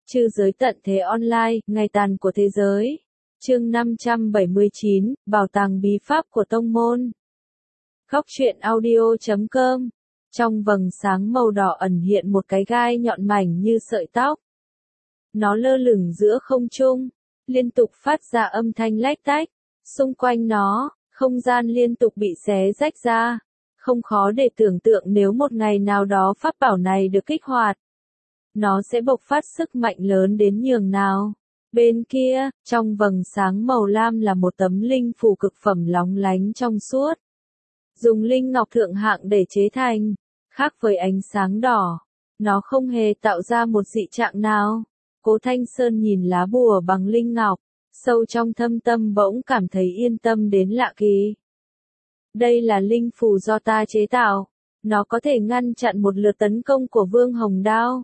Trư giới tận thế online, ngày tàn của thế giới. Chương 579, Bảo tàng bí pháp của tông môn. Góc truyện audio.com. Trong vầng sáng màu đỏ ẩn hiện một cái gai nhọn mảnh như sợi tóc. Nó lơ lửng giữa không trung, liên tục phát ra âm thanh lách tách. Xung quanh nó, không gian liên tục bị xé rách ra. Không khó để tưởng tượng nếu một ngày nào đó pháp bảo này được kích hoạt, nó sẽ bộc phát sức mạnh lớn đến nhường nào. Bên kia, trong vầng sáng màu lam là một tấm linh phù cực phẩm lóng lánh trong suốt. Dùng linh ngọc thượng hạng để chế thành, khác với ánh sáng đỏ, nó không hề tạo ra một dị trạng nào. Cố Thanh Sơn nhìn lá bùa bằng linh ngọc, sâu trong thâm tâm bỗng cảm thấy yên tâm đến lạ kỳ. Đây là linh phù do ta chế tạo, nó có thể ngăn chặn một lượt tấn công của Vương Hồng Đao.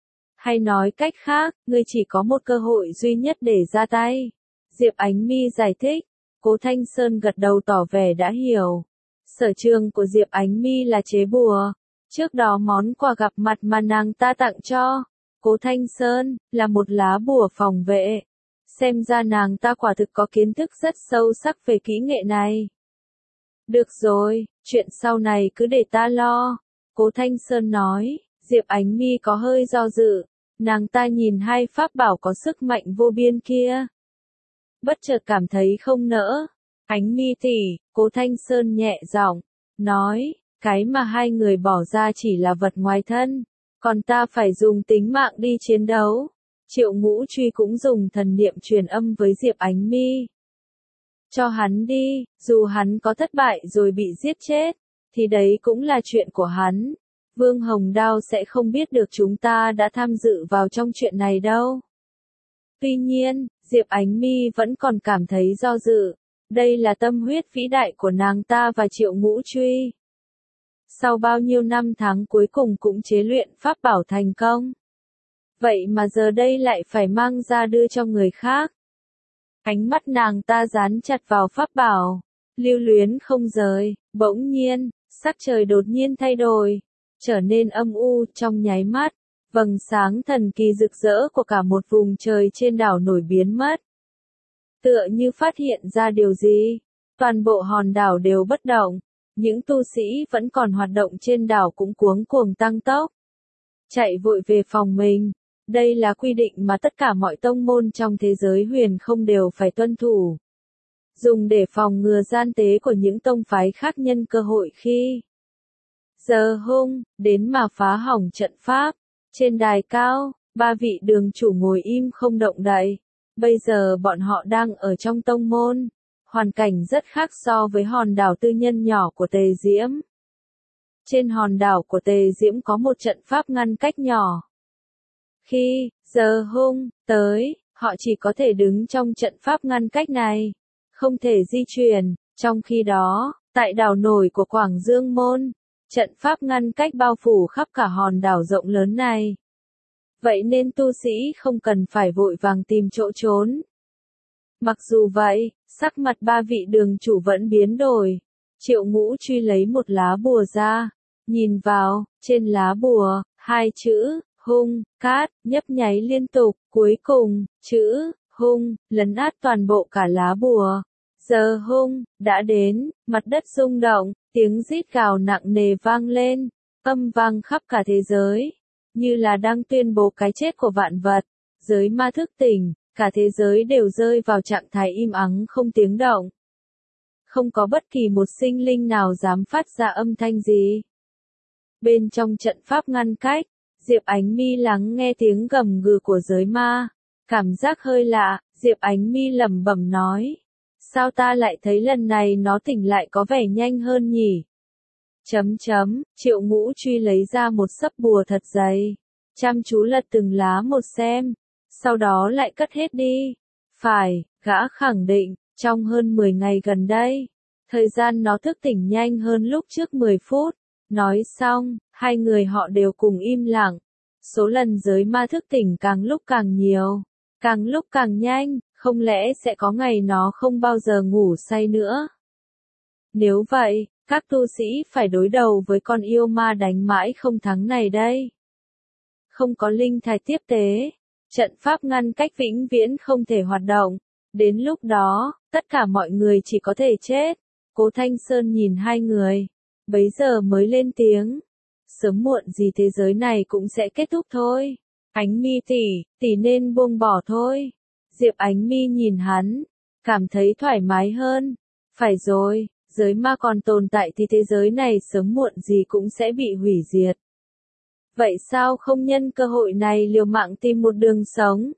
Hay nói cách khác, ngươi chỉ có một cơ hội duy nhất để ra tay. Diệp Ánh Mi giải thích. Cố Thanh Sơn gật đầu tỏ vẻ đã hiểu. Sở trường của Diệp Ánh Mi là chế bùa. Trước đó món quà gặp mặt mà nàng ta tặng cho Cố Thanh Sơn là một lá bùa phòng vệ. Xem ra nàng ta quả thực có kiến thức rất sâu sắc về kỹ nghệ này. Được rồi, chuyện sau này cứ để ta lo. Cố Thanh Sơn nói. Diệp Ánh Mi có hơi do dự, nàng ta nhìn hai pháp bảo có sức mạnh vô biên kia. Bất chợt cảm thấy không nỡ. Ánh Mi tỷ, Cố Thanh Sơn nhẹ giọng, nói, cái mà hai người bỏ ra chỉ là vật ngoài thân, còn ta phải dùng tính mạng đi chiến đấu. Triệu Ngũ Truy cũng dùng thần niệm truyền âm với Diệp Ánh Mi. Cho hắn đi, dù hắn có thất bại rồi bị giết chết, thì đấy cũng là chuyện của hắn. Vương Hồng Đao sẽ không biết được chúng ta đã tham dự vào trong chuyện này đâu. Tuy nhiên, Diệp Ánh Mi vẫn còn cảm thấy do dự. Đây là tâm huyết vĩ đại của nàng ta và Triệu Ngũ Truy. Sau bao nhiêu năm tháng cuối cùng cũng chế luyện pháp bảo thành công. Vậy mà giờ đây lại phải mang ra đưa cho người khác. Ánh mắt nàng ta dán chặt vào pháp bảo, lưu luyến không rời. Bỗng nhiên, sắc trời đột nhiên thay đổi, trở nên âm u. Trong nháy mắt, vầng sáng thần kỳ rực rỡ của cả một vùng trời trên đảo nổi biến mất. Tựa như phát hiện ra điều gì, toàn bộ hòn đảo đều bất động. Những tu sĩ vẫn còn hoạt động trên đảo cũng cuống cuồng tăng tốc, chạy vội về phòng mình. Đây là quy định mà tất cả mọi tông môn trong thế giới huyền không đều phải tuân thủ, dùng để phòng ngừa gian tế của những tông phái khác nhân cơ hội khi giờ hung đến mà phá hỏng trận pháp. Trên đài cao, ba vị đường chủ ngồi im không động đậy. Bây giờ bọn họ đang ở trong tông môn, hoàn cảnh rất khác so với hòn đảo tư nhân nhỏ của Tề Diễm. Trên hòn đảo của Tề Diễm có một trận pháp ngăn cách nhỏ. Khi giờ hung tới, họ chỉ có thể đứng trong trận pháp ngăn cách này, không thể di chuyển. Trong khi đó, tại đảo nổi của Quảng Dương Môn, trận pháp ngăn cách bao phủ khắp cả hòn đảo rộng lớn này. Vậy nên tu sĩ không cần phải vội vàng tìm chỗ trốn. Mặc dù vậy, sắc mặt ba vị đường chủ vẫn biến đổi. Triệu Ngũ Truy lấy một lá bùa ra, nhìn vào, trên lá bùa, hai chữ hung, cát, nhấp nháy liên tục. Cuối cùng, chữ hung lấn át toàn bộ cả lá bùa. Giờ hung đã đến, mặt đất rung động, tiếng rít gào nặng nề vang lên, âm vang khắp cả thế giới, như là đang tuyên bố cái chết của vạn vật. Giới ma thức tỉnh, cả thế giới đều rơi vào trạng thái im ắng không tiếng động. Không có bất kỳ một sinh linh nào dám phát ra âm thanh gì. Bên trong trận pháp ngăn cách, Diệp Ánh Mi lắng nghe tiếng gầm gừ của giới ma, cảm giác hơi lạ. Diệp Ánh Mi lẩm bẩm nói, sao ta lại thấy lần này nó tỉnh lại có vẻ nhanh hơn nhỉ? Triệu Ngũ Truy lấy ra một sấp bùa thật dày, chăm chú lật từng lá một xem, sau đó lại cất hết đi. Phải, gã khẳng định, trong hơn 10 ngày gần đây, thời gian nó thức tỉnh nhanh hơn lúc trước 10 phút. Nói xong, hai người họ đều cùng im lặng. Số lần giới ma thức tỉnh càng lúc càng nhiều, càng lúc càng nhanh, không lẽ sẽ có ngày nó không bao giờ ngủ say nữa? Nếu vậy, các tu sĩ phải đối đầu với con yêu ma đánh mãi không thắng này đây. Không có linh thạch tiếp tế, trận pháp ngăn cách vĩnh viễn không thể hoạt động. Đến lúc đó, tất cả mọi người chỉ có thể chết. Cố Thanh Sơn nhìn hai người, bấy giờ mới lên tiếng. Sớm muộn gì thế giới này cũng sẽ kết thúc thôi. Ánh Mi tỷ nên buông bỏ thôi. Diệp Ánh Mi nhìn hắn, cảm thấy thoải mái hơn. Phải rồi, giới ma còn tồn tại thì thế giới này sớm muộn gì cũng sẽ bị hủy diệt. Vậy sao không nhân cơ hội này liều mạng tìm một đường sống?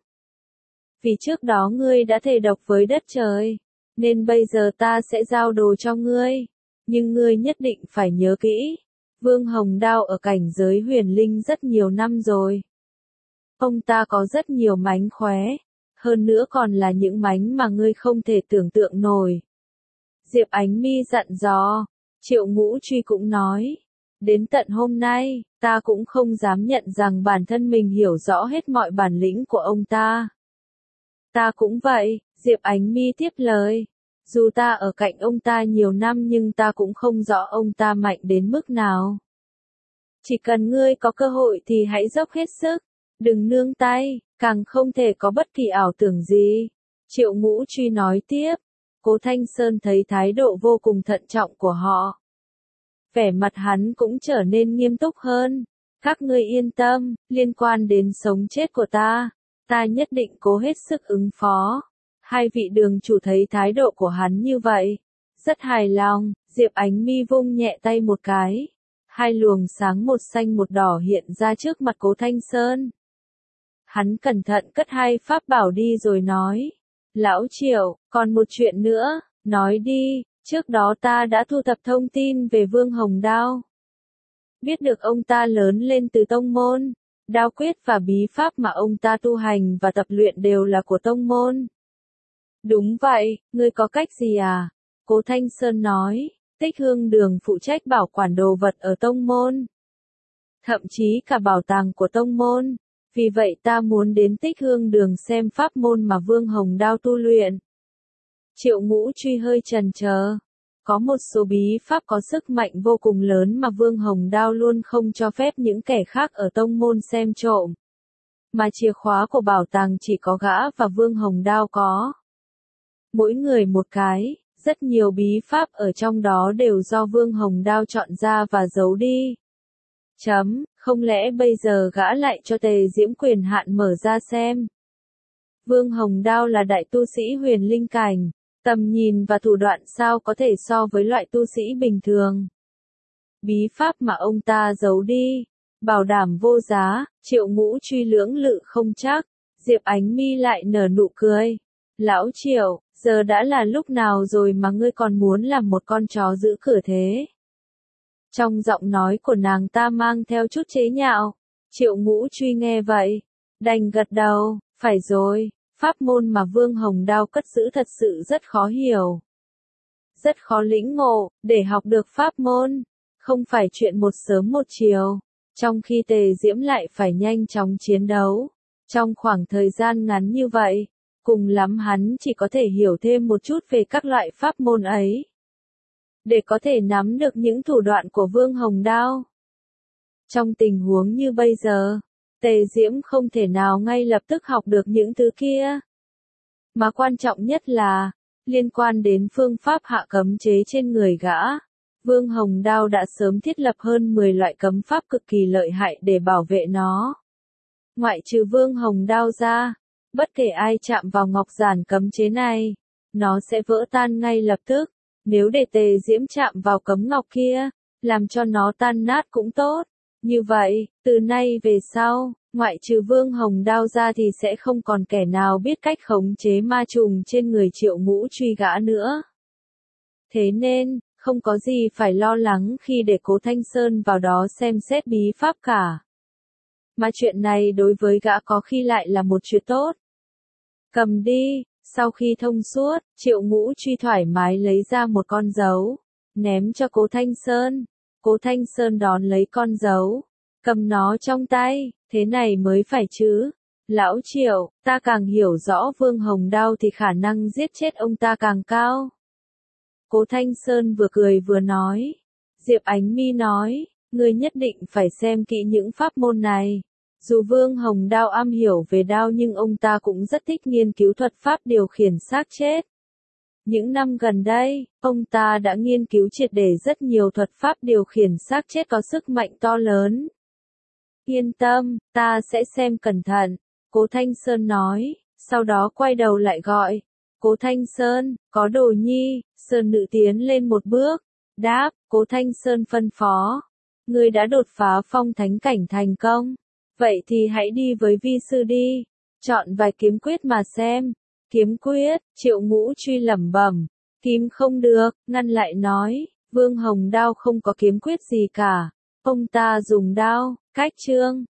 Vì trước đó ngươi đã thề độc với đất trời, nên bây giờ ta sẽ giao đồ cho ngươi. Nhưng ngươi nhất định phải nhớ kỹ, Vương Hồng Đao ở cảnh giới huyền linh rất nhiều năm rồi. Ông ta có rất nhiều mánh khóe, hơn nữa còn là những mánh mà ngươi không thể tưởng tượng nổi. Diệp Ánh Mi dặn dò, Triệu Ngũ Truy cũng nói, đến tận hôm nay, ta cũng không dám nhận rằng bản thân mình hiểu rõ hết mọi bản lĩnh của ông ta. Ta cũng vậy, Diệp Ánh Mi tiếp lời. Dù ta ở cạnh ông ta nhiều năm nhưng ta cũng không rõ ông ta mạnh đến mức nào. Chỉ cần ngươi có cơ hội thì hãy dốc hết sức, đừng nương tay, càng không thể có bất kỳ ảo tưởng gì. Triệu Ngũ Truy nói tiếp, Cố Thanh Sơn thấy thái độ vô cùng thận trọng của họ. Vẻ mặt hắn cũng trở nên nghiêm túc hơn. Các ngươi yên tâm, liên quan đến sống chết của ta nhất định cố hết sức ứng phó. Hai vị đường chủ thấy thái độ của hắn như vậy, rất hài lòng. Diệp Ánh Mi vung nhẹ tay một cái, hai luồng sáng một xanh một đỏ hiện ra trước mặt Cố Thanh Sơn. Hắn cẩn thận cất hai pháp bảo đi rồi nói, Lão Triệu, còn một chuyện nữa, nói đi. Trước đó ta đã thu thập thông tin về Vương Hồng Đao. Biết được ông ta lớn lên từ tông môn, đao quyết và bí pháp mà ông ta tu hành và tập luyện đều là của tông môn. Đúng vậy, ngươi có cách gì à? Cố Thanh Sơn nói, Tích Hương Đường phụ trách bảo quản đồ vật ở tông môn. Thậm chí cả bảo tàng của tông môn. Vì vậy ta muốn đến Tích Hương Đường xem pháp môn mà Vương Hồng Đao tu luyện. Triệu Ngũ Truy hơi chần chờ. Có một số bí pháp có sức mạnh vô cùng lớn mà Vương Hồng Đao luôn không cho phép những kẻ khác ở tông môn xem trộm. Mà chìa khóa của bảo tàng chỉ có gã và Vương Hồng Đao có. Mỗi người một cái, rất nhiều bí pháp ở trong đó đều do Vương Hồng Đao chọn ra và giấu đi. Không lẽ bây giờ gã lại cho Tề Diễm quyền hạn mở ra xem? Vương Hồng Đao là đại tu sĩ huyền linh cảnh. Tầm nhìn và thủ đoạn sao có thể so với loại tu sĩ bình thường. Bí pháp mà ông ta giấu đi, bảo đảm vô giá. Triệu Ngũ Truy lưỡng lự không chắc. Diệp Ánh Mi lại nở nụ cười. Lão Triệu, giờ đã là lúc nào rồi mà ngươi còn muốn làm một con chó giữ cửa thế? Trong giọng nói của nàng ta mang theo chút chế nhạo. Triệu Ngũ Truy nghe vậy, đành gật đầu, phải rồi. Pháp môn mà Vương Hồng Đao cất giữ thật sự rất khó hiểu. Rất khó lĩnh ngộ, để học được pháp môn. Không phải chuyện một sớm một chiều. Trong khi Tề Diễm lại phải nhanh chóng chiến đấu. Trong khoảng thời gian ngắn như vậy, cùng lắm hắn chỉ có thể hiểu thêm một chút về các loại pháp môn ấy. Để có thể nắm được những thủ đoạn của Vương Hồng Đao. Trong tình huống như bây giờ, Tề Diễm không thể nào ngay lập tức học được những thứ kia. Mà quan trọng nhất là, liên quan đến phương pháp hạ cấm chế trên người gã. Vương Hồng Đao đã sớm thiết lập hơn 10 loại cấm pháp cực kỳ lợi hại để bảo vệ nó. Ngoại trừ Vương Hồng Đao ra, bất kể ai chạm vào ngọc giản cấm chế này, nó sẽ vỡ tan ngay lập tức. Nếu để Tề Diễm chạm vào cấm ngọc kia, làm cho nó tan nát cũng tốt. Như vậy, từ nay về sau, ngoại trừ Vương Hồng Đao ra thì sẽ không còn kẻ nào biết cách khống chế ma trùng trên người Triệu Ngũ Truy gã nữa. Thế nên, không có gì phải lo lắng khi để Cố Thanh Sơn vào đó xem xét bí pháp cả. Mà chuyện này đối với gã có khi lại là một chuyện tốt. Cầm đi. Sau khi thông suốt, Triệu Ngũ Truy thoải mái lấy ra một con dấu, ném cho Cố Thanh Sơn. Cố Thanh Sơn đón lấy con dấu, cầm nó trong tay, thế này mới phải chứ. Lão Triệu, ta càng hiểu rõ Vương Hồng Đao thì khả năng giết chết ông ta càng cao. Cố Thanh Sơn vừa cười vừa nói. Diệp Ánh Mi nói, ngươi nhất định phải xem kỹ những pháp môn này. Dù Vương Hồng Đao am hiểu về đao nhưng ông ta cũng rất thích nghiên cứu thuật pháp điều khiển xác chết. Những năm gần đây, ông ta đã nghiên cứu triệt để rất nhiều thuật pháp điều khiển xác chết có sức mạnh to lớn. Yên tâm, ta sẽ xem cẩn thận, Cố Thanh Sơn nói, sau đó quay đầu lại gọi. Cố Thanh Sơn, có đồ nhi, Sơn Nữ tiến lên một bước, đáp, Cố Thanh Sơn phân phó. Ngươi đã đột phá phong thánh cảnh thành công. Vậy thì hãy đi với vi sư đi, chọn vài kiếm quyết mà xem. Kiếm quyết, Triệu Ngũ Truy lẩm bẩm, kiếm không được, ngăn lại nói, Vương Hồng Đao không có kiếm quyết gì cả. Ông ta dùng đao, cách chương,